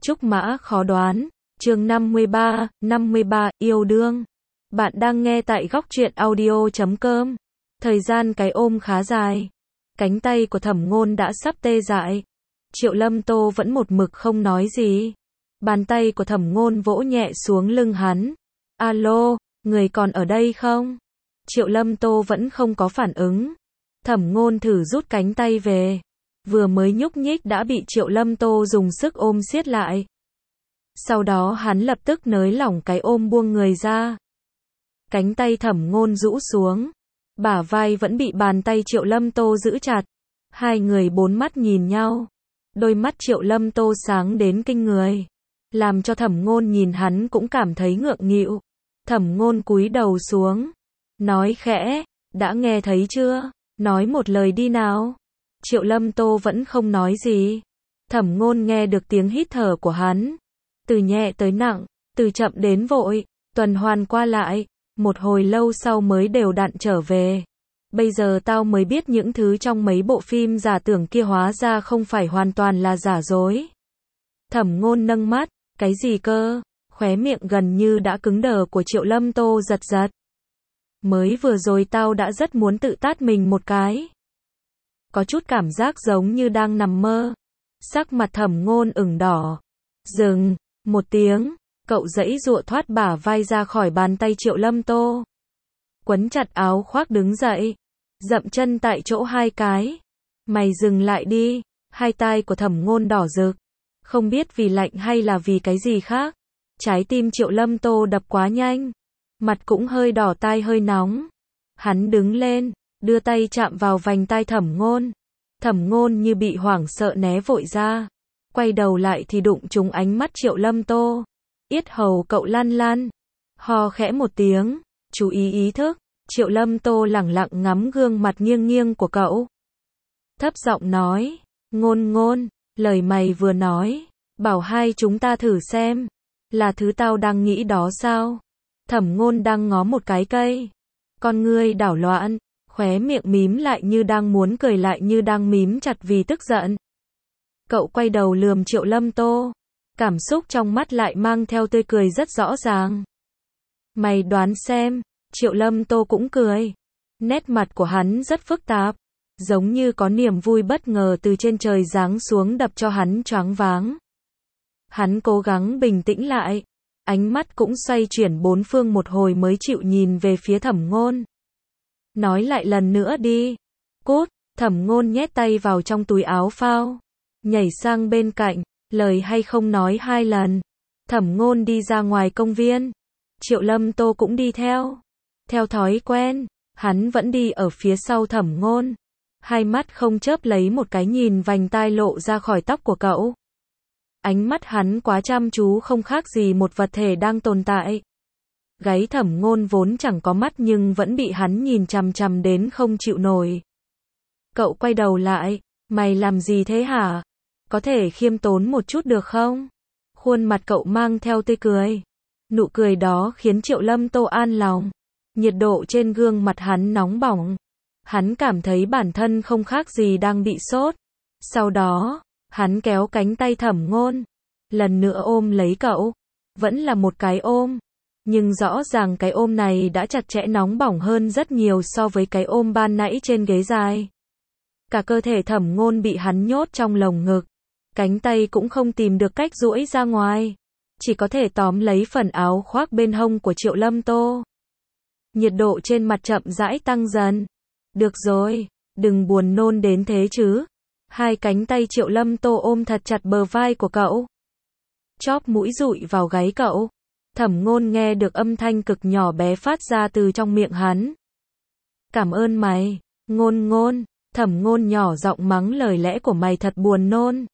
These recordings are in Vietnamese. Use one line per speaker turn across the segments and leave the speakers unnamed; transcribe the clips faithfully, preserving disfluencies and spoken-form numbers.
Trúc mã khó đoán, chương năm mươi ba, năm mươi ba, yêu đương. Bạn đang nghe tại góc truyện audio chấm com. Thời gian cái ôm khá dài. Cánh tay của Thẩm Ngôn đã sắp tê dại. Triệu Lâm Tô vẫn một mực không nói gì. Bàn tay của Thẩm Ngôn vỗ nhẹ xuống lưng hắn. Alo, người còn ở đây không? Triệu Lâm Tô vẫn không có phản ứng. Thẩm Ngôn thử rút cánh tay về. Vừa mới nhúc nhích đã bị Triệu Lâm Tô dùng sức ôm siết lại. Sau đó hắn lập tức nới lỏng cái ôm buông người ra. Cánh tay Thẩm Ngôn rũ xuống. Bả vai vẫn bị bàn tay Triệu Lâm Tô giữ chặt. Hai người bốn mắt nhìn nhau. Đôi mắt Triệu Lâm Tô sáng đến kinh người. Làm cho Thẩm Ngôn nhìn hắn cũng cảm thấy ngượng nghịu. Thẩm Ngôn cúi đầu xuống. Nói khẽ, đã nghe thấy chưa? Nói một lời đi nào. Triệu Lâm Tô vẫn không nói gì. Thẩm Ngôn nghe được tiếng hít thở của hắn. Từ nhẹ tới nặng, từ chậm đến vội, tuần hoàn qua lại, một hồi lâu sau mới đều đặn trở về. Bây giờ tao mới biết những thứ trong mấy bộ phim giả tưởng kia hóa ra không phải hoàn toàn là giả dối. Thẩm Ngôn nâng mắt, cái gì cơ? Khóe miệng gần như đã cứng đờ của Triệu Lâm Tô giật giật. Mới vừa rồi tao đã rất muốn tự tát mình một cái. Có chút cảm giác giống như đang nằm mơ. Sắc mặt Thẩm Ngôn ửng đỏ. Dừng, một tiếng, cậu giãy giụa thoát bả vai ra khỏi bàn tay Triệu Lâm Tô. Quấn chặt áo khoác đứng dậy, dậm chân tại chỗ hai cái. Mày dừng lại đi, hai tai của Thẩm Ngôn đỏ rực. Không biết vì lạnh hay là vì cái gì khác. Trái tim Triệu Lâm Tô đập quá nhanh. Mặt cũng hơi đỏ, tai hơi nóng. Hắn đứng lên, đưa tay chạm vào vành tai Thẩm Ngôn. Thẩm Ngôn như bị hoảng sợ né vội ra. Quay đầu lại thì đụng trúng ánh mắt Triệu Lâm Tô. Yết hầu cậu lăn lăn. Ho khẽ một tiếng. Chú ý ý thức. Triệu Lâm Tô lẳng lặng ngắm gương mặt nghiêng nghiêng của cậu. Thấp giọng nói. Ngôn Ngôn, lời mày vừa nói. Bảo hai chúng ta thử xem. Là thứ tao đang nghĩ đó sao? Thẩm Ngôn đang ngó một cái cây. Con ngươi đảo loạn. Khóe miệng mím lại như đang muốn cười lại như đang mím chặt vì tức giận. Cậu quay đầu lườm Triệu Lâm Tô. Cảm xúc trong mắt lại mang theo tươi cười rất rõ ràng. Mày đoán xem. Triệu Lâm Tô cũng cười. Nét mặt của hắn rất phức tạp. Giống như có niềm vui bất ngờ từ trên trời giáng xuống đập cho hắn choáng váng. Hắn cố gắng bình tĩnh lại. Ánh mắt cũng xoay chuyển bốn phương một hồi mới chịu nhìn về phía Thẩm Ngôn. Nói lại lần nữa đi. Cút, Thẩm Ngôn nhét tay vào trong túi áo phao. Nhảy sang bên cạnh, lời hay không nói hai lần. Thẩm Ngôn đi ra ngoài công viên. Triệu Lâm Tô cũng đi theo. Theo thói quen, hắn vẫn đi ở phía sau Thẩm Ngôn. Hai mắt không chớp lấy một cái nhìn vành tai lộ ra khỏi tóc của cậu. Ánh mắt hắn quá chăm chú không khác gì một vật thể đang tồn tại. Gáy Thẩm Ngôn vốn chẳng có mắt nhưng vẫn bị hắn nhìn chằm chằm đến không chịu nổi. Cậu quay đầu lại, mày làm gì thế hả? Có thể khiêm tốn một chút được không? Khuôn mặt cậu mang theo tươi cười. Nụ cười đó khiến Triệu Lâm Tô an lòng. Nhiệt độ trên gương mặt hắn nóng bỏng. Hắn cảm thấy bản thân không khác gì đang bị sốt. Sau đó, hắn kéo cánh tay Thẩm Ngôn. Lần nữa ôm lấy cậu. Vẫn là một cái ôm. Nhưng rõ ràng cái ôm này đã chặt chẽ nóng bỏng hơn rất nhiều so với cái ôm ban nãy trên ghế dài. Cả cơ thể Thẩm Ngôn bị hắn nhốt trong lồng ngực. Cánh tay cũng không tìm được cách duỗi ra ngoài. Chỉ có thể tóm lấy phần áo khoác bên hông của Triệu Lâm Tô. Nhiệt độ trên mặt chậm rãi tăng dần. Được rồi, đừng buồn nôn đến thế chứ. Hai cánh tay Triệu Lâm Tô ôm thật chặt bờ vai của cậu. Chóp mũi dụi vào gáy cậu. Thẩm Ngôn nghe được âm thanh cực nhỏ bé phát ra từ trong miệng hắn. Cảm ơn mày, Ngôn Ngôn. Thẩm Ngôn nhỏ giọng mắng lời lẽ của mày thật buồn nôn.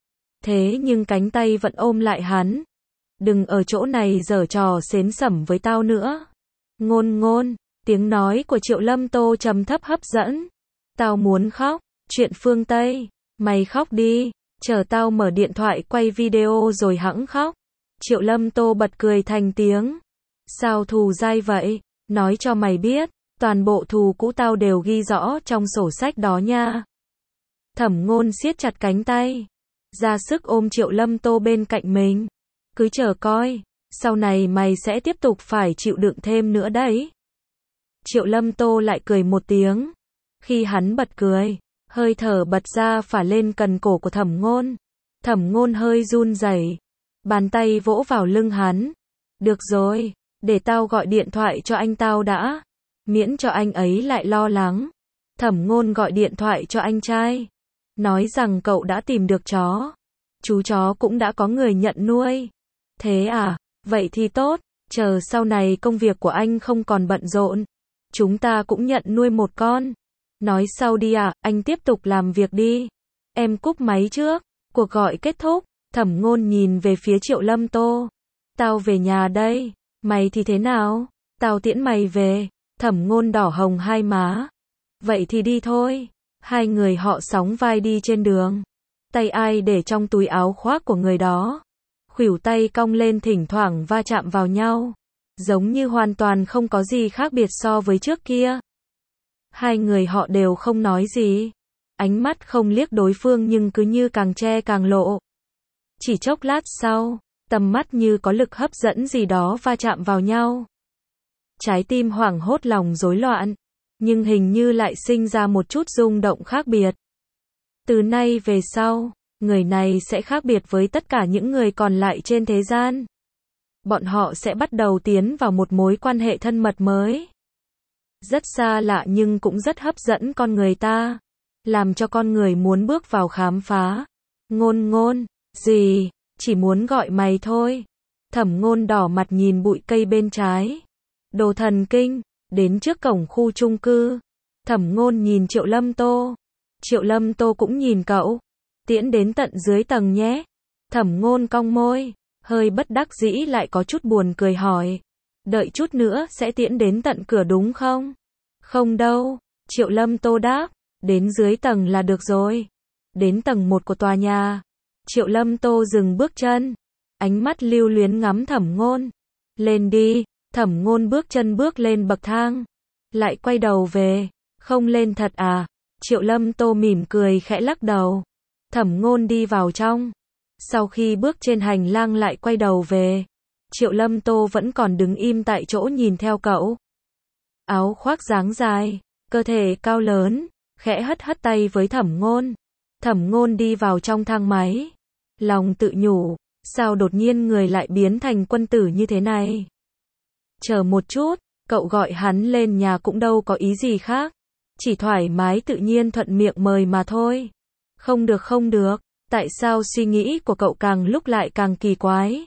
Thế nhưng cánh tay vẫn ôm lại hắn. Đừng ở chỗ này giở trò xến xẩm với tao nữa. Ngôn Ngôn, tiếng nói của Triệu Lâm Tô trầm thấp hấp dẫn. Tao muốn khóc, chuyện phương Tây, mày khóc đi, chờ tao mở điện thoại quay video rồi hẵng khóc. Triệu Lâm Tô bật cười thành tiếng. Sao thù dai vậy? Nói cho mày biết, toàn bộ thù cũ tao đều ghi rõ trong sổ sách đó nha. Thẩm Ngôn siết chặt cánh tay. ra sức ôm Triệu Lâm Tô bên cạnh mình. Cứ chờ coi, sau này mày sẽ tiếp tục phải chịu đựng thêm nữa đấy. Triệu Lâm Tô lại cười một tiếng. Khi hắn bật cười, hơi thở bật ra phả lên cần cổ của Thẩm Ngôn. Thẩm Ngôn hơi run rẩy, bàn tay vỗ vào lưng hắn. Được rồi, để tao gọi điện thoại cho anh tao đã, miễn cho anh ấy lại lo lắng. Thẩm Ngôn gọi điện thoại cho anh trai, nói rằng cậu đã tìm được chó. Chú chó cũng đã có người nhận nuôi. Thế à, vậy thì tốt, chờ sau này công việc của anh không còn bận rộn, chúng ta cũng nhận nuôi một con. Nói sau đi à, anh tiếp tục làm việc đi. Em cúp máy trước. Cuộc gọi kết thúc, Thẩm Ngôn nhìn về phía Triệu Lâm Tô. Tao về nhà đây, mày thì thế nào? Tao tiễn mày về. Thẩm Ngôn đỏ hồng hai má. Vậy thì đi thôi. Hai người họ sóng vai đi trên đường. Tay ai để trong túi áo khoác của người đó. Khuỷu tay cong lên thỉnh thoảng va chạm vào nhau. Giống như hoàn toàn không có gì khác biệt so với trước kia. Hai người họ đều không nói gì. Ánh mắt không liếc đối phương nhưng cứ như càng che càng lộ. Chỉ chốc lát sau, tầm mắt như có lực hấp dẫn gì đó va chạm vào nhau. Trái tim hoảng hốt lòng rối loạn, nhưng hình như lại sinh ra một chút rung động khác biệt. Từ nay về sau, người này sẽ khác biệt với tất cả những người còn lại trên thế gian. Bọn họ sẽ bắt đầu tiến vào một mối quan hệ thân mật mới. Rất xa lạ nhưng cũng rất hấp dẫn con người ta. Làm cho con người muốn bước vào khám phá. Ngôn Ngôn, gì, chỉ muốn gọi mày thôi. Thẩm Ngôn đỏ mặt nhìn bụi cây bên trái. Đồ thần kinh, đến trước cổng khu chung cư. Thẩm Ngôn nhìn Triệu Lâm Tô. Triệu Lâm Tô cũng nhìn cậu. Tiễn đến tận dưới tầng nhé. Thẩm Ngôn cong môi, hơi bất đắc dĩ lại có chút buồn cười hỏi. Đợi chút nữa sẽ tiễn đến tận cửa đúng không? Không đâu, Triệu Lâm Tô đáp. Đến dưới tầng là được rồi. Đến tầng một của tòa nhà. Triệu Lâm Tô dừng bước chân. Ánh mắt lưu luyến ngắm Thẩm Ngôn. Lên đi. Thẩm Ngôn bước chân bước lên bậc thang. Lại quay đầu về. Không lên thật à? Triệu Lâm Tô mỉm cười khẽ lắc đầu. Thẩm Ngôn đi vào trong. Sau khi bước trên hành lang lại quay đầu về. Triệu Lâm Tô vẫn còn đứng im tại chỗ nhìn theo cậu. Áo khoác dáng dài, cơ thể cao lớn, khẽ hất hất tay với Thẩm Ngôn. Thẩm Ngôn đi vào trong thang máy. Lòng tự nhủ, sao đột nhiên người lại biến thành quân tử như thế này? Chờ một chút, cậu gọi hắn lên nhà cũng đâu có ý gì khác. Chỉ thoải mái tự nhiên thuận miệng mời mà thôi. Không được không được, tại sao suy nghĩ của cậu càng lúc lại càng kỳ quái?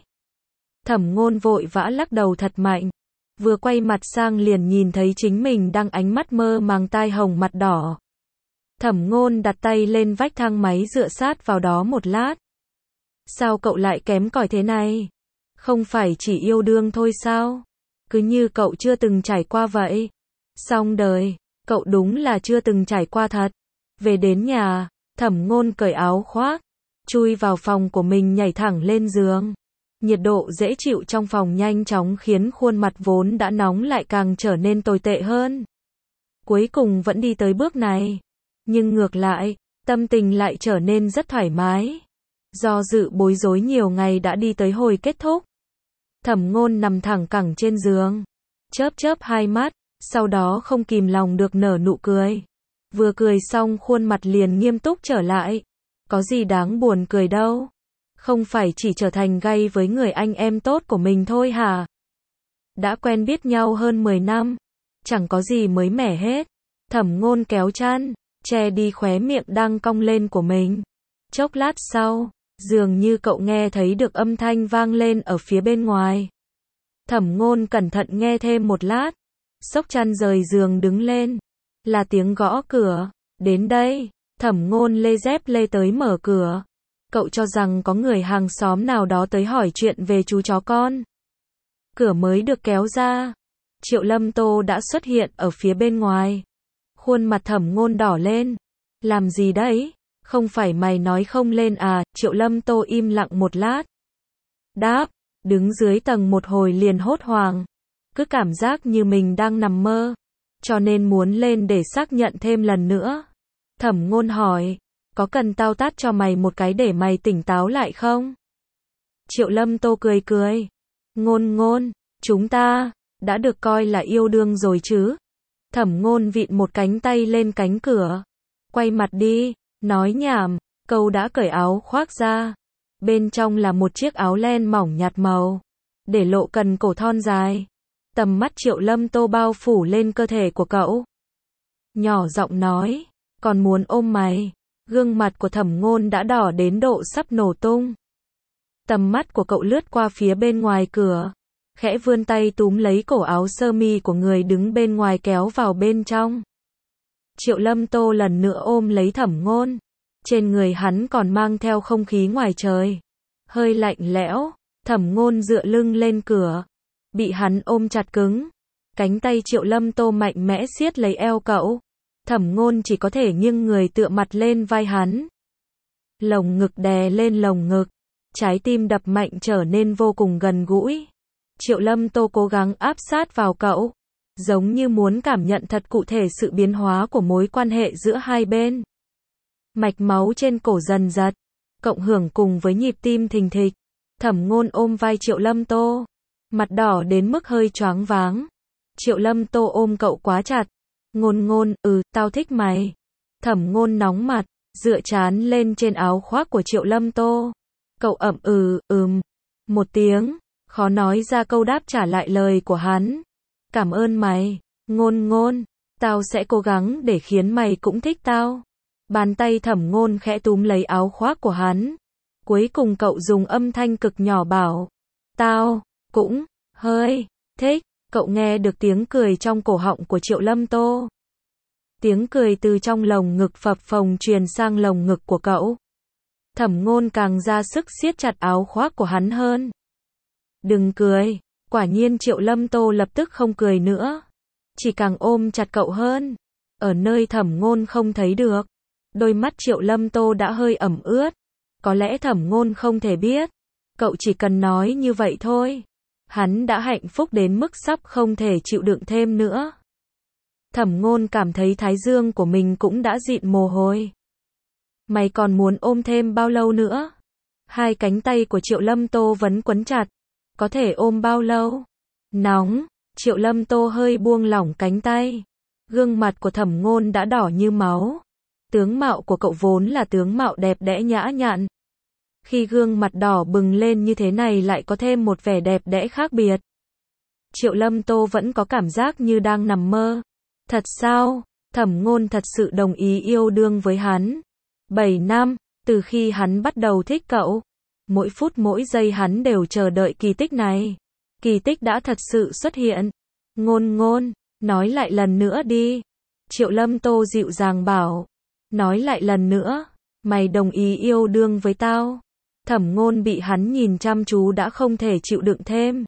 Thẩm Ngôn vội vã lắc đầu thật mạnh. Vừa quay mặt sang liền nhìn thấy chính mình đang ánh mắt mơ màng tai hồng mặt đỏ. Thẩm Ngôn đặt tay lên vách thang máy dựa sát vào đó một lát. Sao cậu lại kém cỏi thế này? Không phải chỉ yêu đương thôi sao? Cứ như cậu chưa từng trải qua vậy. Xong đời, cậu đúng là chưa từng trải qua thật. Về đến nhà, Thẩm Ngôn cởi áo khoác, chui vào phòng của mình nhảy thẳng lên giường. Nhiệt độ dễ chịu trong phòng nhanh chóng khiến khuôn mặt vốn đã nóng lại càng trở nên tồi tệ hơn. Cuối cùng vẫn đi tới bước này. Nhưng ngược lại, tâm tình lại trở nên rất thoải mái. Do dự bối rối nhiều ngày đã đi tới hồi kết thúc. Thẩm Ngôn nằm thẳng cẳng trên giường, chớp chớp hai mắt, sau đó không kìm lòng được nở nụ cười. Vừa cười xong khuôn mặt liền nghiêm túc trở lại. Có gì đáng buồn cười đâu. Không phải chỉ trở thành gay với người anh em tốt của mình thôi hả? Đã quen biết nhau hơn mười năm. Chẳng có gì mới mẻ hết. Thẩm Ngôn kéo chăn, che đi khóe miệng đang cong lên của mình. Chốc lát sau, dường như cậu nghe thấy được âm thanh vang lên ở phía bên ngoài. Thẩm Ngôn cẩn thận nghe thêm một lát. Xốc chăn rời giường đứng lên. Là tiếng gõ cửa. Đến đây. Thẩm Ngôn lê dép lê tới mở cửa. Cậu cho rằng có người hàng xóm nào đó tới hỏi chuyện về chú chó con. Cửa mới được kéo ra. Triệu Lâm Tô đã xuất hiện ở phía bên ngoài. Khuôn mặt Thẩm Ngôn đỏ lên. Làm gì đấy? Không phải mày nói không lên à? Triệu Lâm Tô im lặng một lát. Đáp, đứng dưới tầng một hồi liền hốt hoảng. Cứ cảm giác như mình đang nằm mơ. Cho nên muốn lên để xác nhận thêm lần nữa. Thẩm Ngôn hỏi, có cần tao tát cho mày một cái để mày tỉnh táo lại không? Triệu Lâm Tô cười cười. Ngôn ngôn, chúng ta, đã được coi là yêu đương rồi chứ? Thẩm Ngôn vịn một cánh tay lên cánh cửa. Quay mặt đi, nói nhảm, câu đã cởi áo khoác ra. Bên trong là một chiếc áo len mỏng nhạt màu, để lộ cần cổ thon dài. Tầm mắt Triệu Lâm Tô bao phủ lên cơ thể của cậu. Nhỏ giọng nói, còn muốn ôm mày. Gương mặt của Thẩm Ngôn đã đỏ đến độ sắp nổ tung. Tầm mắt của cậu lướt qua phía bên ngoài cửa, khẽ vươn tay túm lấy cổ áo sơ mi của người đứng bên ngoài kéo vào bên trong. Triệu Lâm Tô lần nữa ôm lấy Thẩm Ngôn. Trên người hắn còn mang theo không khí ngoài trời, hơi lạnh lẽo. Thẩm Ngôn dựa lưng lên cửa, bị hắn ôm chặt cứng. Cánh tay Triệu Lâm Tô mạnh mẽ siết lấy eo cậu. Thẩm Ngôn chỉ có thể nghiêng người tựa mặt lên vai hắn. Lồng ngực đè lên lồng ngực, trái tim đập mạnh trở nên vô cùng gần gũi. Triệu Lâm Tô cố gắng áp sát vào cậu, giống như muốn cảm nhận thật cụ thể sự biến hóa của mối quan hệ giữa hai bên. Mạch máu trên cổ dần giật, cộng hưởng cùng với nhịp tim thình thịch. Thẩm Ngôn ôm vai Triệu Lâm Tô, mặt đỏ đến mức hơi choáng váng. Triệu Lâm Tô ôm cậu quá chặt. Ngôn ngôn, ừ, tao thích mày. Thẩm Ngôn nóng mặt, dựa trán lên trên áo khoác của Triệu Lâm Tô. Cậu ậm ừ, ừm, một tiếng, khó nói ra câu đáp trả lại lời của hắn. Cảm ơn mày, Ngôn ngôn, tao sẽ cố gắng để khiến mày cũng thích tao. Bàn tay Thẩm Ngôn khẽ túm lấy áo khoác của hắn. Cuối cùng cậu dùng âm thanh cực nhỏ bảo, tao cũng hơi thích. Cậu nghe được tiếng cười trong cổ họng của Triệu Lâm Tô. Tiếng cười từ trong lồng ngực phập phồng truyền sang lồng ngực của cậu. Thẩm Ngôn càng ra sức siết chặt áo khoác của hắn hơn. Đừng cười. Quả nhiên Triệu Lâm Tô lập tức không cười nữa, chỉ càng ôm chặt cậu hơn. Ở nơi Thẩm Ngôn không thấy được, đôi mắt Triệu Lâm Tô đã hơi ẩm ướt. Có lẽ Thẩm Ngôn không thể biết, cậu chỉ cần nói như vậy thôi, hắn đã hạnh phúc đến mức sắp không thể chịu đựng thêm nữa. Thẩm Ngôn cảm thấy thái dương của mình cũng đã dịn mồ hôi. Mày còn muốn ôm thêm bao lâu nữa? Hai cánh tay của Triệu Lâm Tô vẫn quấn chặt. Có thể ôm bao lâu? Nóng. Triệu Lâm Tô hơi buông lỏng cánh tay. Gương mặt của Thẩm Ngôn đã đỏ như máu. Tướng mạo của cậu vốn là tướng mạo đẹp đẽ nhã nhặn. Khi gương mặt đỏ bừng lên như thế này lại có thêm một vẻ đẹp đẽ khác biệt. Triệu Lâm Tô vẫn có cảm giác như đang nằm mơ. Thật sao? Thẩm Ngôn thật sự đồng ý yêu đương với hắn. bảy năm, từ khi hắn bắt đầu thích cậu. Mỗi phút mỗi giây hắn đều chờ đợi kỳ tích này. Kỳ tích đã thật sự xuất hiện. Ngôn ngôn, nói lại lần nữa đi. Triệu Lâm Tô dịu dàng bảo. Nói lại lần nữa, mày đồng ý yêu đương với tao. Thẩm Ngôn bị hắn nhìn chăm chú đã không thể chịu đựng thêm.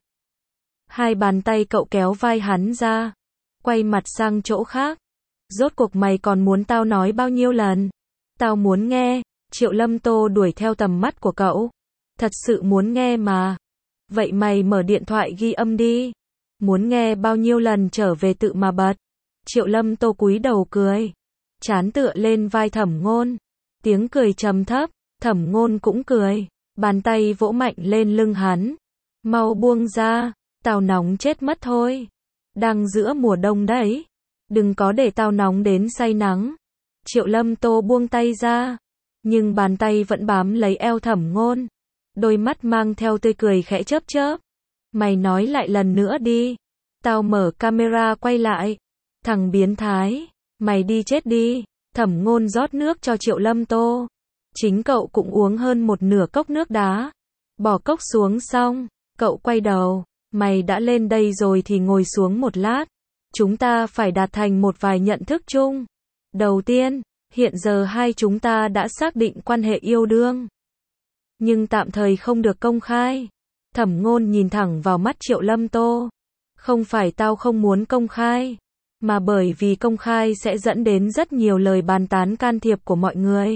Hai bàn tay cậu kéo vai hắn ra, quay mặt sang chỗ khác. Rốt cuộc mày còn muốn tao nói bao nhiêu lần? Tao muốn nghe. Triệu Lâm Tô đuổi theo tầm mắt của cậu. Thật sự muốn nghe mà. Vậy mày mở điện thoại ghi âm đi. Muốn nghe bao nhiêu lần trở về tự mà bật. Triệu Lâm Tô cúi đầu cười, trán tựa lên vai Thẩm Ngôn. Tiếng cười trầm thấp. Thẩm Ngôn cũng cười, bàn tay vỗ mạnh lên lưng hắn. Mau buông ra, tao nóng chết mất thôi. Đang giữa mùa đông đấy, đừng có để tao nóng đến say nắng. Triệu Lâm Tô buông tay ra, nhưng bàn tay vẫn bám lấy eo Thẩm Ngôn. Đôi mắt mang theo tươi cười khẽ chớp chớp. Mày nói lại lần nữa đi. Tao mở camera quay lại. Thằng biến thái, mày đi chết đi. Thẩm Ngôn rót nước cho Triệu Lâm Tô. Chính cậu cũng uống hơn một nửa cốc nước đá. Bỏ cốc xuống xong, cậu quay đầu. Mày đã lên đây rồi thì ngồi xuống một lát. Chúng ta phải đạt thành một vài nhận thức chung. Đầu tiên, hiện giờ hai chúng ta đã xác định quan hệ yêu đương. Nhưng tạm thời không được công khai. Thẩm Ngôn nhìn thẳng vào mắt Triệu Lâm Tô. Không phải tao không muốn công khai, mà bởi vì công khai sẽ dẫn đến rất nhiều lời bàn tán can thiệp của mọi người.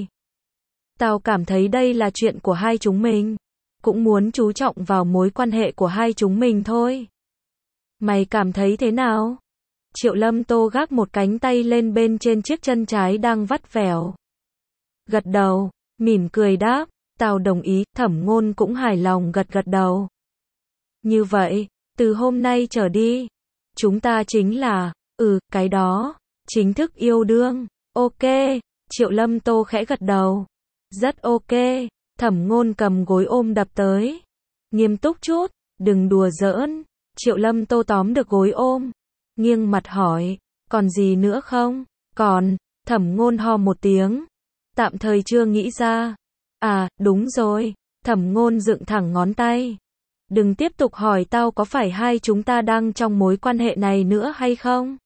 Tao cảm thấy đây là chuyện của hai chúng mình. Cũng muốn chú trọng vào mối quan hệ của hai chúng mình thôi. Mày cảm thấy thế nào? Triệu Lâm Tô gác một cánh tay lên bên trên chiếc chân trái đang vắt vẻo. Gật đầu, mỉm cười đáp, tao đồng ý, Thẩm Ngôn cũng hài lòng gật gật đầu. Như vậy, từ hôm nay trở đi, chúng ta chính là, ừ, cái đó, chính thức yêu đương. Ok, Triệu Lâm Tô khẽ gật đầu. Rất ok, Thẩm Ngôn cầm gối ôm đập tới. Nghiêm túc chút, đừng đùa giỡn. Triệu Lâm Tô tóm được gối ôm, nghiêng mặt hỏi, còn gì nữa không? Còn, Thẩm Ngôn ho một tiếng. Tạm thời chưa nghĩ ra. À, đúng rồi, Thẩm Ngôn dựng thẳng ngón tay. Đừng tiếp tục hỏi tao có phải hai chúng ta đang trong mối quan hệ này nữa hay không?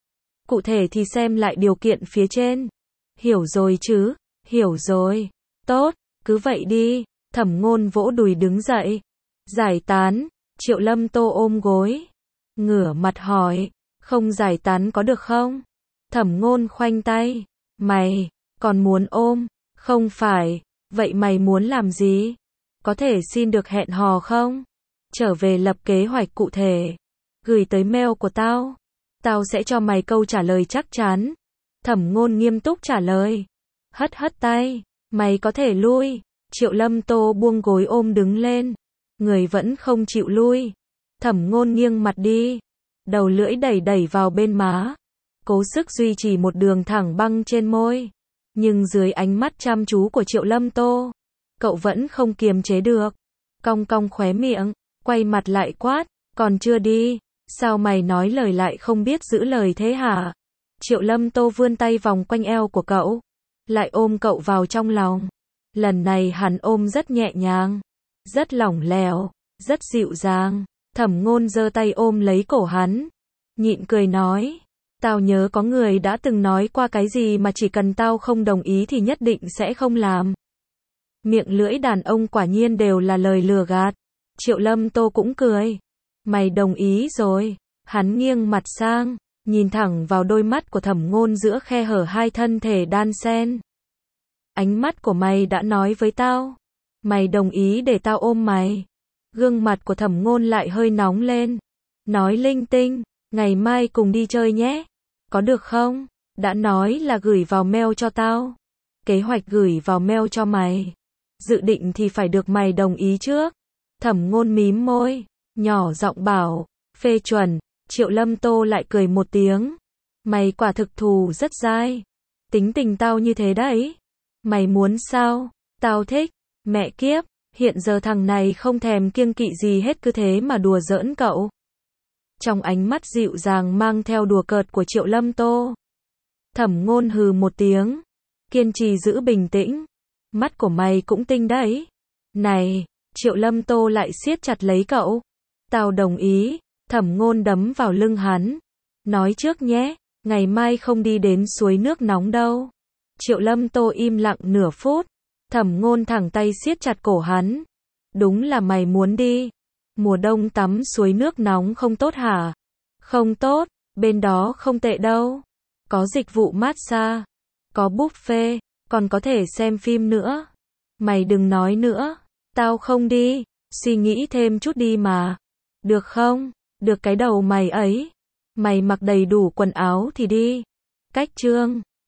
Cụ thể thì xem lại điều kiện phía trên. Hiểu rồi chứ, hiểu rồi. Tốt, cứ vậy đi. Thẩm Ngôn vỗ đùi đứng dậy. Giải tán, Triệu Lâm Tô ôm gối. Ngửa mặt hỏi, không giải tán có được không? Thẩm Ngôn khoanh tay. Mày, còn muốn ôm? Không phải, vậy mày muốn làm gì? Có thể xin được hẹn hò không? Trở về lập kế hoạch cụ thể. Gửi tới mail của tao. Tao sẽ cho mày câu trả lời chắc chắn. Thẩm Ngôn nghiêm túc trả lời. Hất hất tay. Mày có thể lui. Triệu Lâm Tô buông gối ôm đứng lên. Người vẫn không chịu lui. Thẩm Ngôn nghiêng mặt đi. Đầu lưỡi đẩy đẩy vào bên má. Cố sức duy trì một đường thẳng băng trên môi. Nhưng dưới ánh mắt chăm chú của Triệu Lâm Tô, cậu vẫn không kiềm chế được. Cong cong khóe miệng, quay mặt lại quát. Còn chưa đi. Sao mày nói lời lại không biết giữ lời thế hả? Triệu Lâm Tô vươn tay vòng quanh eo của cậu. Lại ôm cậu vào trong lòng. Lần này hắn ôm rất nhẹ nhàng. Rất lỏng lẻo. Rất dịu dàng. Thẩm Ngôn giơ tay ôm lấy cổ hắn. Nhịn cười nói. Tao nhớ có người đã từng nói qua cái gì mà chỉ cần tao không đồng ý thì nhất định sẽ không làm. Miệng lưỡi đàn ông quả nhiên đều là lời lừa gạt. Triệu Lâm Tô cũng cười. Mày đồng ý rồi. Hắn nghiêng mặt sang, nhìn thẳng vào đôi mắt của Thẩm Ngôn giữa khe hở hai thân thể đan xen. Ánh mắt của mày đã nói với tao. Mày đồng ý để tao ôm mày. Gương mặt của Thẩm Ngôn lại hơi nóng lên. Nói linh tinh, ngày mai cùng đi chơi nhé. Có được không? Đã nói là gửi vào mail cho tao. Kế hoạch gửi vào mail cho mày. Dự định thì phải được mày đồng ý trước. Thẩm Ngôn mím môi, nhỏ giọng bảo, phê chuẩn. Triệu Lâm Tô lại cười một tiếng. Mày quả thực thù rất dai. Tính tình tao như thế đấy. Mày muốn sao? Tao thích. Mẹ kiếp, hiện giờ thằng này không thèm kiêng kỵ gì hết cứ thế mà đùa giỡn cậu. Trong ánh mắt dịu dàng mang theo đùa cợt của Triệu Lâm Tô. Thẩm Ngôn hừ một tiếng. Kiên trì giữ bình tĩnh. Mắt của mày cũng tinh đấy. Này, Triệu Lâm Tô lại siết chặt lấy cậu. Tao đồng ý. Thẩm Ngôn đấm vào lưng hắn. Nói trước nhé, ngày mai không đi đến suối nước nóng đâu. Triệu Lâm Tô im lặng nửa phút. Thẩm Ngôn thẳng tay siết chặt cổ hắn. Đúng là mày muốn đi. Mùa đông tắm suối nước nóng không tốt hả? Không tốt, bên đó không tệ đâu. Có dịch vụ massage, có buffet, còn có thể xem phim nữa. Mày đừng nói nữa, tao không đi, suy nghĩ thêm chút đi mà. Được không? Được cái đầu mày ấy. Mày mặc đầy đủ quần áo thì đi. Cách chương